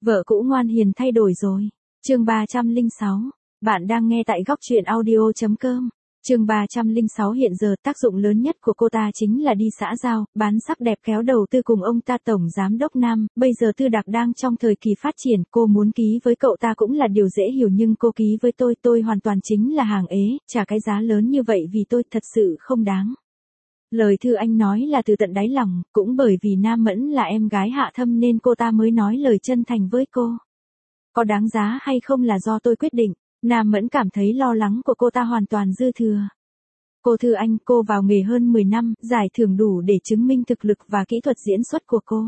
Vợ cũ ngoan hiền thay đổi rồi. Chương 306. Bạn đang nghe tại góc truyện audio.com. Chương 306. Hiện giờ tác dụng lớn nhất của cô ta chính là đi xã giao, bán sắc đẹp kéo đầu tư cùng ông ta tổng giám đốc Nam. Bây giờ Tư Đạc đang trong thời kỳ phát triển, cô muốn ký với cậu ta cũng là điều dễ hiểu, nhưng cô ký với tôi hoàn toàn chính là hàng ế, trả cái giá lớn như vậy vì tôi thật sự không đáng. Lời Thư Anh nói là từ tận đáy lòng, cũng bởi vì Nam Mẫn là em gái Hạ Thâm nên cô ta mới nói lời chân thành với cô. Có đáng giá hay không là do tôi quyết định. Nam Mẫn cảm thấy lo lắng của cô ta hoàn toàn dư thừa. Cô Thư Anh, cô vào nghề hơn 10 năm, giải thưởng đủ để chứng minh thực lực và kỹ thuật diễn xuất của cô.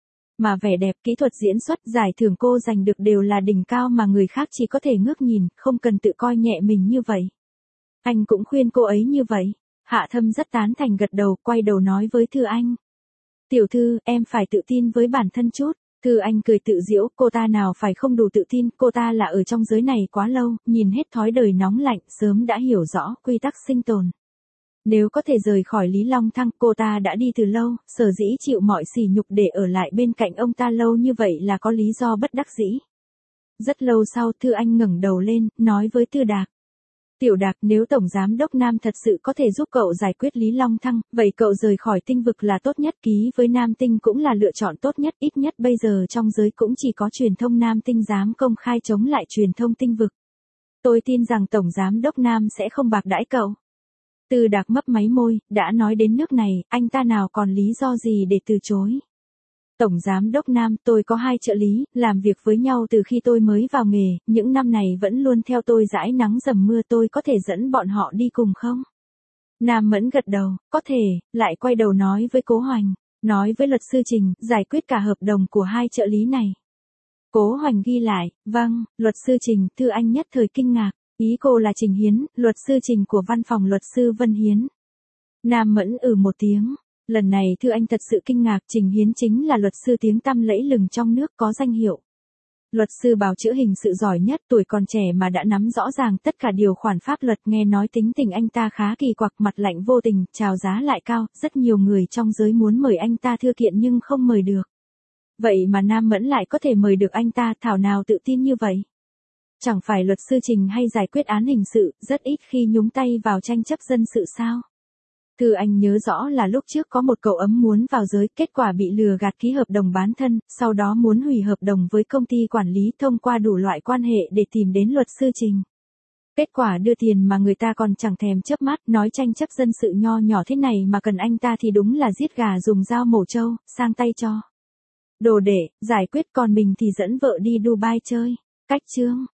Mà vẻ đẹp, kỹ thuật diễn xuất, giải thưởng cô giành được đều là đỉnh cao mà người khác chỉ có thể ngước nhìn, không cần tự coi nhẹ mình như vậy. Anh cũng khuyên cô ấy như vậy. Hạ Thâm rất tán thành gật đầu, quay đầu nói với Thư Anh. Tiểu Thư, em phải tự tin với bản thân chút. Thư Anh cười tự giễu, cô ta nào phải không đủ tự tin, cô ta là ở trong giới này quá lâu, nhìn hết thói đời nóng lạnh, sớm đã hiểu rõ quy tắc sinh tồn. Nếu có thể rời khỏi Lý Long Thăng, cô ta đã đi từ lâu, sở dĩ chịu mọi sỉ nhục để ở lại bên cạnh ông ta lâu như vậy là có lý do bất đắc dĩ. Rất lâu sau, Thư Anh ngẩng đầu lên, nói với Tư Đạc. Tiểu Đạc, nếu Tổng Giám đốc Nam thật sự có thể giúp cậu giải quyết Lý Long Thăng, vậy cậu rời khỏi tinh vực là tốt nhất, ký với Nam Tinh cũng là lựa chọn tốt nhất, ít nhất bây giờ trong giới cũng chỉ có truyền thông Nam Tinh dám công khai chống lại truyền thông tinh vực. Tôi tin rằng Tổng Giám đốc Nam sẽ không bạc đãi cậu. Tư Đạc mấp máy môi, đã nói đến nước này, anh ta nào còn lý do gì để từ chối. Tổng Giám đốc Nam, tôi có 2 trợ lý, làm việc với nhau từ khi tôi mới vào nghề, những năm này vẫn luôn theo tôi dãi nắng dầm mưa, tôi có thể dẫn bọn họ đi cùng không? Nam Mẫn gật đầu, có thể, lại quay đầu nói với Cố Hoành, nói với luật sư Trình, giải quyết cả hợp đồng của 2 trợ lý này. Cố Hoành ghi lại, vâng, luật sư Trình, Thư Anh nhất thời kinh ngạc, ý cô là Trình Hiến, luật sư Trình của văn phòng luật sư Vân Hiến. Nam Mẫn một tiếng. Lần này Thư Anh thật sự kinh ngạc, Trình Hiến chính là luật sư tiếng tăm lẫy lừng trong nước, có danh hiệu. Luật sư bào chữa hình sự giỏi nhất, tuổi còn trẻ mà đã nắm rõ ràng tất cả điều khoản pháp luật, nghe nói tính tình anh ta khá kỳ quặc, mặt lạnh vô tình, chào giá lại cao, rất nhiều người trong giới muốn mời anh ta thưa kiện nhưng không mời được. Vậy mà Nam Mẫn lại có thể mời được anh ta, thảo nào tự tin như vậy? Chẳng phải luật sư Trình hay giải quyết án hình sự, rất ít khi nhúng tay vào tranh chấp dân sự sao? Thư Anh nhớ rõ là lúc trước có một cậu ấm muốn vào giới, kết quả bị lừa gạt ký hợp đồng bán thân, sau đó muốn hủy hợp đồng với công ty quản lý, thông qua đủ loại quan hệ để tìm đến luật sư Trình. Kết quả đưa tiền mà người ta còn chẳng thèm chớp mắt, nói tranh chấp dân sự nho nhỏ thế này mà cần anh ta thì đúng là giết gà dùng dao mổ trâu, sang tay cho. Đồ để, giải quyết, còn mình thì dẫn vợ đi Dubai chơi. Cách chương.